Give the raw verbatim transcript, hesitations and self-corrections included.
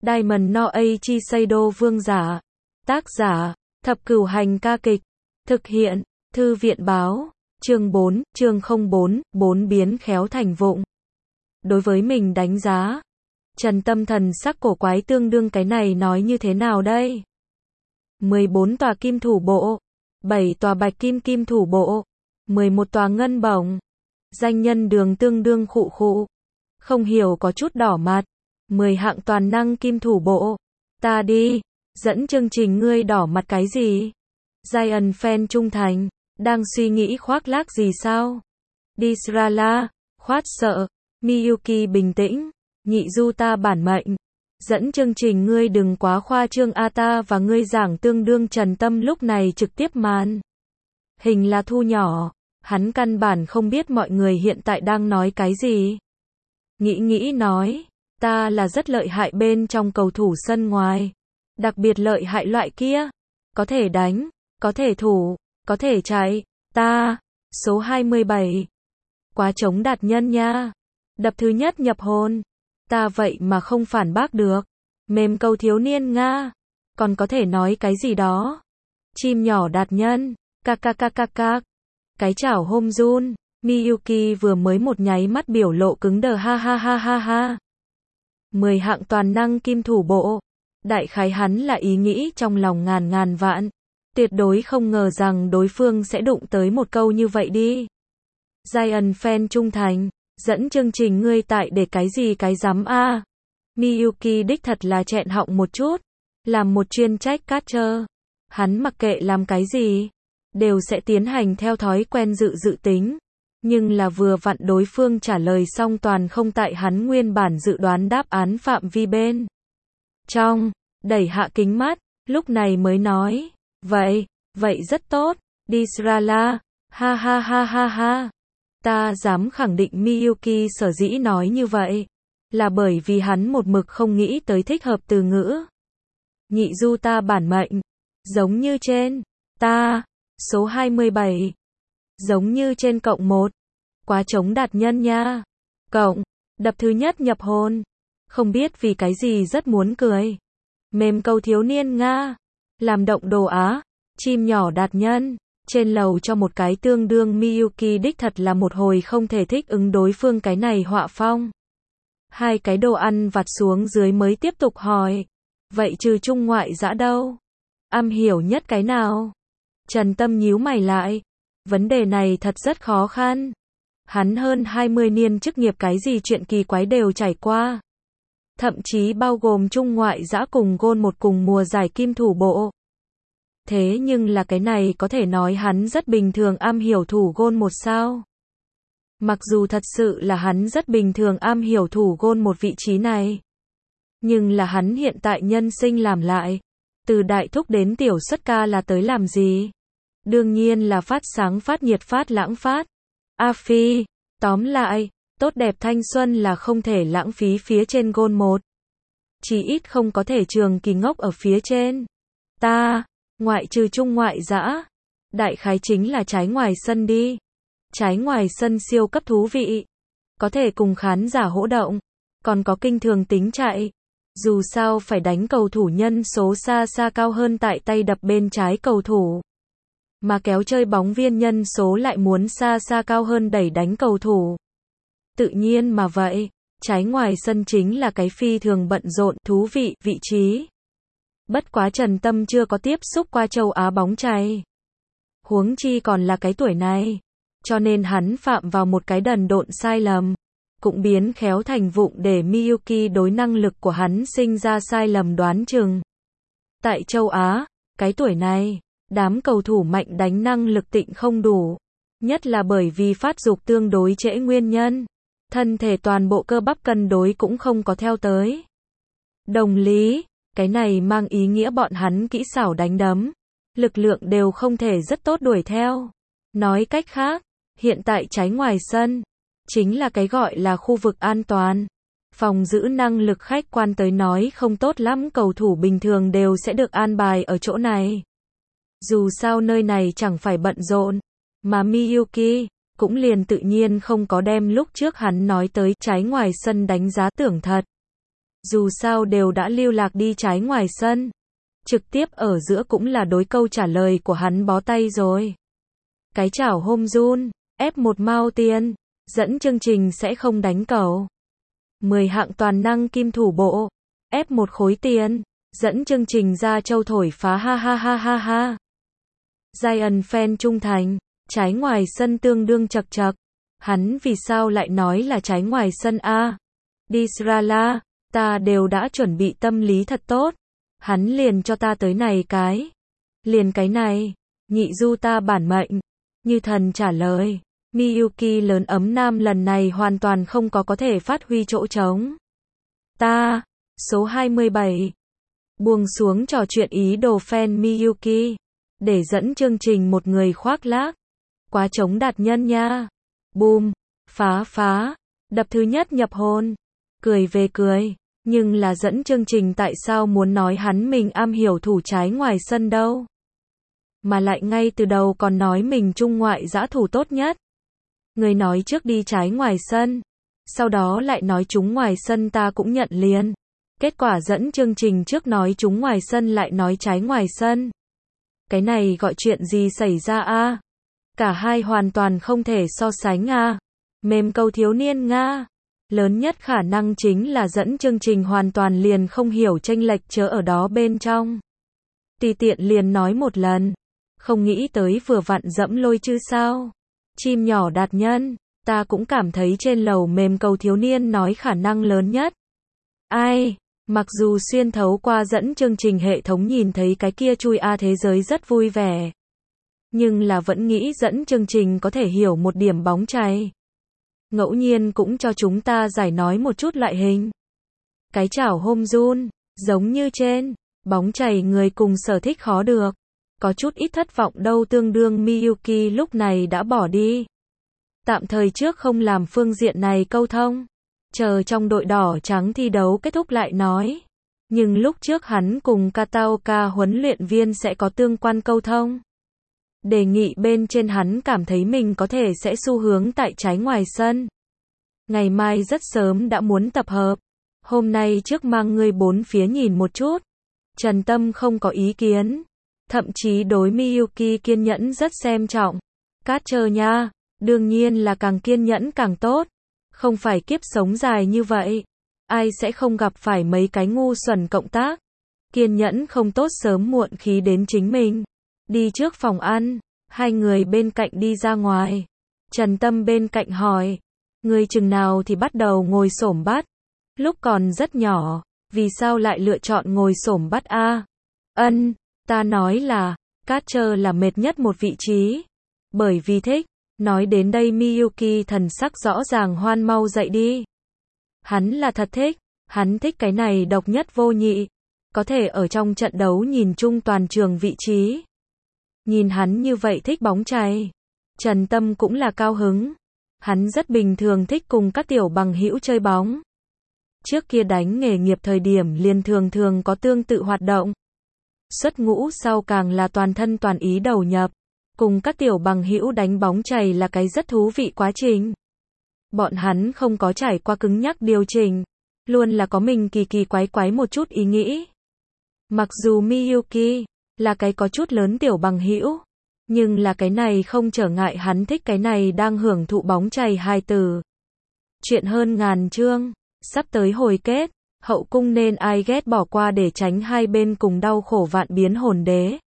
Diamond no Eiichi Seido vương giả. Tác giả, Thập Cửu Hành ca kịch. Thực hiện, Thư viện báo. Chương bốn, chương không bốn, bốn biến khéo thành vụng. Đối với mình đánh giá, Trần Tâm thần sắc cổ quái tương đương cái này nói như thế nào đây? mười bốn tòa kim thủ bộ, bảy tòa bạch kim kim thủ bộ, mười một tòa ngân bổng. Danh nhân đường tương đương khụ khụ. Không hiểu có chút đỏ mặt. mười hạng toàn năng kim thủ bộ. Ta đi, dẫn chương trình ngươi đỏ mặt cái gì? Giant fan trung thành, đang suy nghĩ khoác lác gì sao? Disrala, khoát sợ. Miyuki bình tĩnh, nhị du ta bản mệnh. Dẫn chương trình ngươi đừng quá khoa trương a ta và ngươi giảng tương đương. Trần Tâm lúc này trực tiếp màn hình là thu nhỏ, hắn căn bản không biết mọi người hiện tại đang nói cái gì. Nghĩ nghĩ nói, ta là rất lợi hại bên trong cầu thủ sân ngoài, đặc biệt lợi hại loại kia, có thể đánh, có thể thủ, có thể chạy, ta, số hai mươi bảy. Quá chống đạt nhân nha. Đập thứ nhất nhập hồn. Ta vậy mà không phản bác được. Mềm câu thiếu niên Nga. Còn có thể nói cái gì đó. Chim nhỏ đạt nhân. Ca ca ca ca ca. Cái chảo hôm run. Miyuki vừa mới một nháy mắt biểu lộ cứng đờ ha ha ha ha ha. mười hạng toàn năng kim thủ bộ. Đại khái hắn là ý nghĩ trong lòng ngàn ngàn vạn. Tuyệt đối không ngờ rằng đối phương sẽ đụng tới một câu như vậy đi. Giant fan trung thành, dẫn chương trình ngươi tại để cái gì cái rắm a? À. Miyuki đích thật là chẹn họng một chút, làm một chuyên trách catcher. Hắn mặc kệ làm cái gì, đều sẽ tiến hành theo thói quen dự dự tính. Nhưng là vừa vặn đối phương trả lời xong toàn không tại hắn nguyên bản dự đoán đáp án phạm vi bên trong, đẩy hạ kính mắt, lúc này mới nói, vậy, vậy rất tốt, Disrala, ha ha ha ha ha. Ta dám khẳng định Miyuki sở dĩ nói như vậy, là bởi vì hắn một mực không nghĩ tới thích hợp từ ngữ. Nhị du ta bản mệnh, giống như trên, ta, số hai mươi bảy, giống như trên cộng một, quá chống đạt nhân nha, cộng, đập thứ nhất nhập hồn, không biết vì cái gì rất muốn cười. Mềm câu thiếu niên Nga, làm động đồ Á, chim nhỏ đạt nhân. Trên lầu cho một cái tương đương Miyuki đích thật là một hồi không thể thích ứng đối phương cái này họa phong. Hai cái đồ ăn vặt xuống dưới mới tiếp tục hỏi. Vậy trừ trung ngoại dã đâu? Am hiểu nhất cái nào? Trần Tâm nhíu mày lại. Vấn đề này thật rất khó khăn. Hắn hơn hai mươi niên chức nghiệp cái gì chuyện kỳ quái đều trải qua. Thậm chí bao gồm trung ngoại dã cùng gôn một cùng mùa giải kim thủ bộ. Thế nhưng là cái này có thể nói hắn rất bình thường am hiểu thủ gôn một sao. Mặc dù thật sự là hắn rất bình thường am hiểu thủ gôn một vị trí này. Nhưng là hắn hiện tại nhân sinh làm lại. Từ đại thúc đến tiểu xuất ca là tới làm gì? Đương nhiên là phát sáng phát nhiệt phát lãng phát. A phi, tóm lại, tốt đẹp thanh xuân là không thể lãng phí phía trên gôn một. Chỉ ít không có thể trường kỳ ngốc ở phía trên. Ta... Ngoại trừ trung ngoại dã, đại khái chính là trái ngoài sân đi. Trái ngoài sân siêu cấp thú vị, có thể cùng khán giả hỗ động, còn có kinh thường tính chạy. Dù sao phải đánh cầu thủ nhân số xa xa cao hơn tại tay đập bên trái cầu thủ. Mà kéo chơi bóng viên nhân số lại muốn xa xa cao hơn đẩy đánh cầu thủ. Tự nhiên mà vậy, trái ngoài sân chính là cái phi thường bận rộn, thú vị, vị trí. Bất quá Trần Tâm chưa có tiếp xúc qua châu Á bóng chày. Huống chi còn là cái tuổi này. Cho nên hắn phạm vào một cái đần độn sai lầm. Cũng biến khéo thành vụng để Miyuki đối năng lực của hắn sinh ra sai lầm đoán chừng. Tại châu Á, cái tuổi này, đám cầu thủ mạnh đánh năng lực tịnh không đủ. Nhất là bởi vì phát dục tương đối trễ nguyên nhân. Thân thể toàn bộ cơ bắp cân đối cũng không có theo tới. Đồng lý. Cái này mang ý nghĩa bọn hắn kỹ xảo đánh đấm, lực lượng đều không thể rất tốt đuổi theo. Nói cách khác, hiện tại trái ngoài sân, chính là cái gọi là khu vực an toàn. Phòng giữ năng lực khách quan tới nói không tốt lắm, cầu thủ bình thường đều sẽ được an bài ở chỗ này. Dù sao nơi này chẳng phải bận rộn, mà Miyuki cũng liền tự nhiên không có đem lúc trước hắn nói tới trái ngoài sân đánh giá tưởng thật. Dù sao đều đã lưu lạc đi trái ngoài sân. Trực tiếp ở giữa cũng là đối câu trả lời của hắn bó tay rồi. Cái chảo hôm run, ép một mao tiền, dẫn chương trình sẽ không đánh cầu. mười hạng toàn năng kim thủ bộ, ép một khối tiền, dẫn chương trình ra châu thổi phá ha ha ha ha ha. Giant fan trung thành, trái ngoài sân tương đương chật chật. Hắn vì sao lại nói là trái ngoài sân a? Disrala, ta đều đã chuẩn bị tâm lý thật tốt. Hắn liền cho ta tới này cái. Liền cái này, nhị du ta bản mệnh. Như thần trả lời, Miyuki lớn ấm nam lần này hoàn toàn không có có thể phát huy chỗ trống. Ta, số hai mươi bảy. Buông xuống trò chuyện ý đồ fan Miyuki. Để dẫn chương trình một người khoác lác. Quá chống đạt nhân nha. Boom, phá phá, đập thứ nhất nhập hồn. Cười về cười, nhưng là dẫn chương trình tại sao muốn nói hắn mình am hiểu thủ trái ngoài sân đâu. Mà lại ngay từ đầu còn nói mình trung ngoại giã thủ tốt nhất. Người nói trước đi trái ngoài sân, sau đó lại nói chúng ngoài sân ta cũng nhận liền. Kết quả dẫn chương trình trước nói chúng ngoài sân lại nói trái ngoài sân. Cái này gọi chuyện gì xảy ra a? Cả hai hoàn toàn không thể so sánh a. Mềm câu thiếu niên nga. Lớn nhất khả năng chính là dẫn chương trình hoàn toàn liền không hiểu chênh lệch chớ ở đó bên trong. Tùy tiện liền nói một lần. Không nghĩ tới vừa vặn dẫm lôi chứ sao. Chim nhỏ đạt nhân, ta cũng cảm thấy trên lầu mềm cầu thiếu niên nói khả năng lớn nhất. Ai, mặc dù xuyên thấu qua dẫn chương trình hệ thống nhìn thấy cái kia chui a thế giới rất vui vẻ. Nhưng là vẫn nghĩ dẫn chương trình có thể hiểu một điểm bóng chày. Ngẫu nhiên cũng cho chúng ta giải nói một chút loại hình. Cái chảo hôm run, giống như trên, bóng chày người cùng sở thích khó được. Có chút ít thất vọng đâu tương đương Miyuki lúc này đã bỏ đi. Tạm thời trước không làm phương diện này câu thông. Chờ trong đội đỏ trắng thi đấu kết thúc lại nói. Nhưng lúc trước hắn cùng Kataoka huấn luyện viên sẽ có tương quan câu thông. Đề nghị bên trên hắn cảm thấy mình có thể sẽ xu hướng tại trái ngoài sân. Ngày mai rất sớm đã muốn tập hợp. Hôm nay trước mang ngươi bốn phía nhìn một chút. Trần Tâm không có ý kiến. Thậm chí đối Miyuki kiên nhẫn rất xem trọng. Cát chờ nha, đương nhiên là càng kiên nhẫn càng tốt. Không phải kiếp sống dài như vậy. Ai sẽ không gặp phải mấy cái ngu xuẩn cộng tác. Kiên nhẫn không tốt sớm muộn khí đến chính mình. Đi trước phòng ăn, hai người bên cạnh đi ra ngoài. Trần Tâm bên cạnh hỏi, người chừng nào thì bắt đầu ngồi xổm bắt? Lúc còn rất nhỏ, vì sao lại lựa chọn ngồi xổm bắt a? Ân, ta nói là, cát trơ là mệt nhất một vị trí. Bởi vì thích, nói đến đây Miyuki thần sắc rõ ràng hoan mau dậy đi. Hắn là thật thích, hắn thích cái này độc nhất vô nhị. Có thể ở trong trận đấu nhìn chung toàn trường vị trí. Nhìn hắn như vậy thích bóng chày. Trần Tâm cũng là cao hứng. Hắn rất bình thường thích cùng các tiểu bằng hữu chơi bóng. Trước kia đánh nghề nghiệp thời điểm liền thường thường có tương tự hoạt động. Xuất ngũ sau càng là toàn thân toàn ý đầu nhập. Cùng các tiểu bằng hữu đánh bóng chày là cái rất thú vị quá trình. Bọn hắn không có trải qua cứng nhắc điều chỉnh. Luôn là có mình kỳ kỳ quái quái một chút ý nghĩ. Mặc dù Miyuki là cái có chút lớn tiểu bằng hữu, nhưng là cái này không trở ngại hắn thích cái này đang hưởng thụ bóng chày hai từ. Chuyện hơn ngàn chương, sắp tới hồi kết, hậu cung nên ai ghét bỏ qua để tránh hai bên cùng đau khổ vạn biến hồn đế.